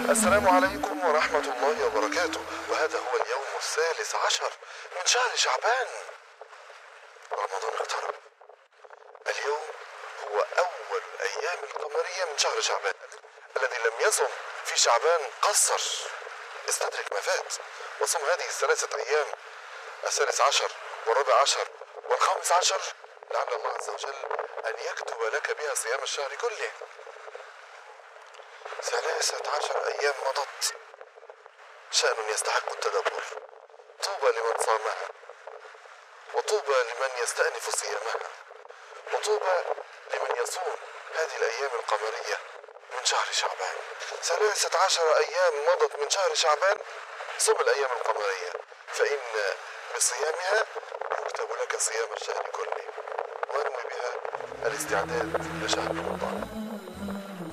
السلام عليكم ورحمة الله وبركاته. وهذا هو اليوم 13 من شهر شعبان. رمضان اقترب. اليوم هو أول الأيام القمرية من شهر شعبان. الذي لم يصم في شعبان قصر. استدرك ما فات وصم هذه الثلاثة أيام، 13 و14 و15، لعل الله عز وجل أن يكتب لك بها صيام الشهر كله. 13 أيام مضت، شأن يستحق التدبر. طوبى لمن صامها، وطوبى لمن يستأنف صيامها، وطوبى لمن يصوم هذه الأيام القمرية من شهر شعبان. 13 أيام مضت من شهر شعبان، صم الأيام القمرية، فإن بصيامها يكتب لك صيام الشهر كله، وانوي بها الاستعداد لشهر رمضان.